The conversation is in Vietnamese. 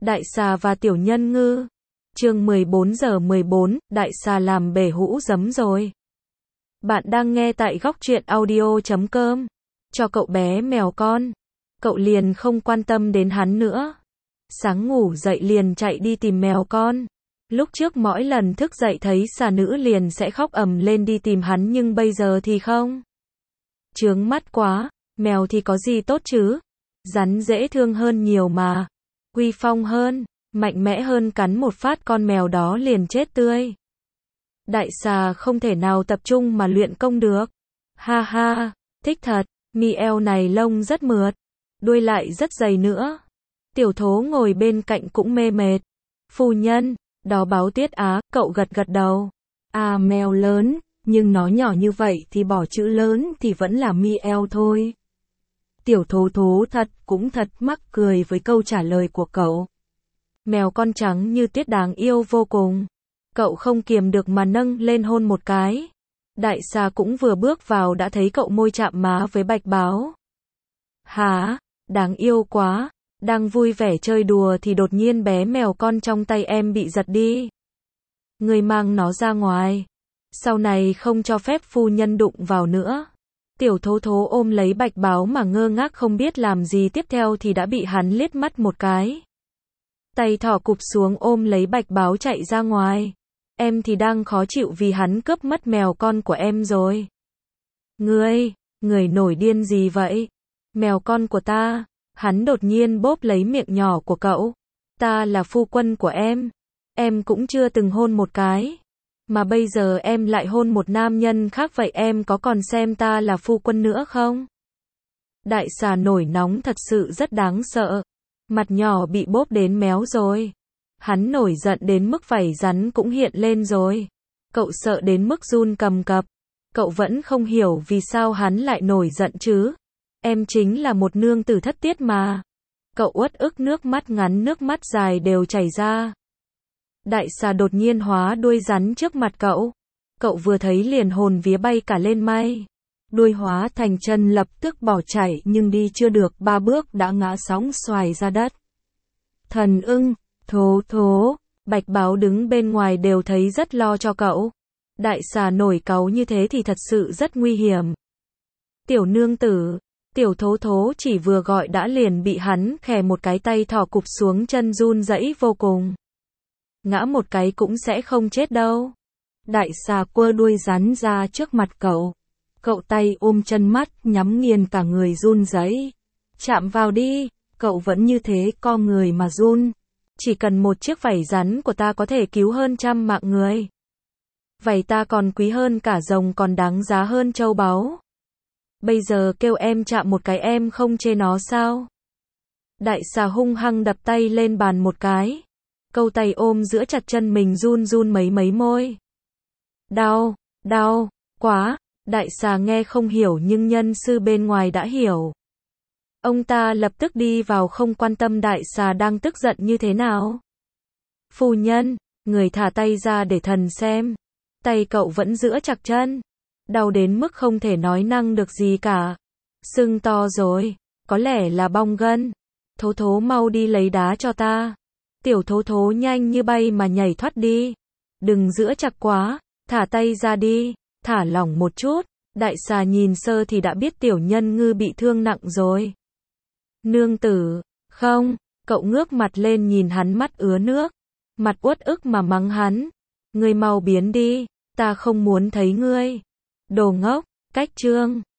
Đại xà và tiểu nhân ngư. Chương 14:14, đại xà làm bể hũ giấm rồi. Bạn đang nghe tại góc truyện audio.com. Cho cậu bé mèo con. Cậu liền không quan tâm đến hắn nữa. Sáng ngủ dậy liền chạy đi tìm mèo con. Lúc trước mỗi lần thức dậy thấy xà nữ liền sẽ khóc ầm lên đi tìm hắn, nhưng bây giờ thì không. Chướng mắt quá, mèo thì có gì tốt chứ? Rắn dễ thương hơn nhiều mà. Uy phong hơn, mạnh mẽ hơn, cắn một phát con mèo đó liền chết tươi. Đại xà không thể nào tập trung mà luyện công được. Ha ha, thích thật, mi eo này lông rất mượt, đuôi lại rất dày nữa. Tiểu thố ngồi bên cạnh cũng mê mệt. Phu nhân, đó báo tiết á, cậu gật gật đầu. À, mèo lớn, nhưng nó nhỏ như vậy thì bỏ chữ lớn thì vẫn là mi eo thôi. Tiểu thố thố cũng thật mắc cười với câu trả lời của cậu. Mèo con trắng như tiết đáng yêu vô cùng. Cậu không kiềm được mà nâng lên hôn một cái. Đại xà cũng vừa bước vào đã thấy cậu môi chạm má với bạch báo. Hả, đáng yêu quá. Đang vui vẻ chơi đùa thì đột nhiên bé mèo con trong tay em bị giật đi. Người mang nó ra ngoài. Sau này không cho phép phu nhân đụng vào nữa. Tiểu thố thố ôm lấy bạch báo mà ngơ ngác không biết làm gì tiếp theo thì đã bị hắn liếc mắt một cái. Tay thỏ cụp xuống ôm lấy bạch báo chạy ra ngoài. Em thì đang khó chịu vì hắn cướp mất mèo con của em rồi. Người nổi điên gì vậy? Mèo con của ta. Hắn đột nhiên bóp lấy miệng nhỏ của cậu. Ta là phu quân của em cũng chưa từng hôn một cái. Mà bây giờ em lại hôn một nam nhân khác, vậy em có còn xem ta là phu quân nữa không? Đại xà nổi nóng thật sự rất đáng sợ. Mặt nhỏ bị bóp đến méo rồi. Hắn nổi giận đến mức vảy rắn cũng hiện lên rồi. Cậu sợ đến mức run cầm cập. Cậu vẫn không hiểu vì sao hắn lại nổi giận chứ. Em chính là một nương tử thất tiết mà. Cậu uất ức, nước mắt ngắn nước mắt dài đều chảy ra. Đại xà đột nhiên hóa đuôi rắn trước mặt cậu. Cậu vừa thấy liền hồn vía bay cả lên mây. Đuôi hóa thành chân lập tức bỏ chạy, nhưng đi chưa được 3 bước đã ngã sóng xoài ra đất. Thần ưng, thố, bạch báo đứng bên ngoài đều thấy rất lo cho cậu. Đại xà nổi cáu như thế thì thật sự rất nguy hiểm. Tiểu nương tử. Tiểu thố chỉ vừa gọi đã liền bị hắn khè một cái, tay thỏ cụp xuống, chân run rẩy vô cùng. Ngã một cái cũng sẽ không chết đâu. Đại xà quơ đuôi rắn ra trước mặt cậu. Cậu tay ôm chân mắt nhắm nghiền, cả người run rẩy. Chạm vào đi, cậu vẫn như thế, co người mà run. Chỉ cần một chiếc vảy rắn của ta có thể cứu hơn 100 mạng người. Vảy ta còn quý hơn cả rồng, còn đáng giá hơn châu báu. Bây giờ kêu em chạm một cái em không chê nó sao? Đại xà hung hăng đập tay lên bàn một cái. Câu tay ôm giữa chặt chân mình run mấy môi. Đau, quá. Đại xà nghe không hiểu nhưng nhân sư bên ngoài đã hiểu. Ông ta lập tức đi vào, không quan tâm đại xà đang tức giận như thế nào. Phu nhân, người thả tay ra để thần xem. Tay cậu vẫn giữ chặt chân. Đau đến mức không thể nói năng được gì cả. Sưng to rồi, có lẽ là bong gân. Thố mau đi lấy đá cho ta. Tiểu thố nhanh như bay mà nhảy thoát đi. Đừng giữ chặt quá, thả tay ra đi, thả lỏng một chút. Đại xà nhìn sơ thì đã biết tiểu nhân ngư bị thương nặng rồi. Nương tử, không, cậu ngước mặt lên nhìn hắn mắt ứa nước. Mặt uất ức mà mắng hắn. Ngươi mau biến đi, ta không muốn thấy ngươi. Đồ ngốc, cách chương.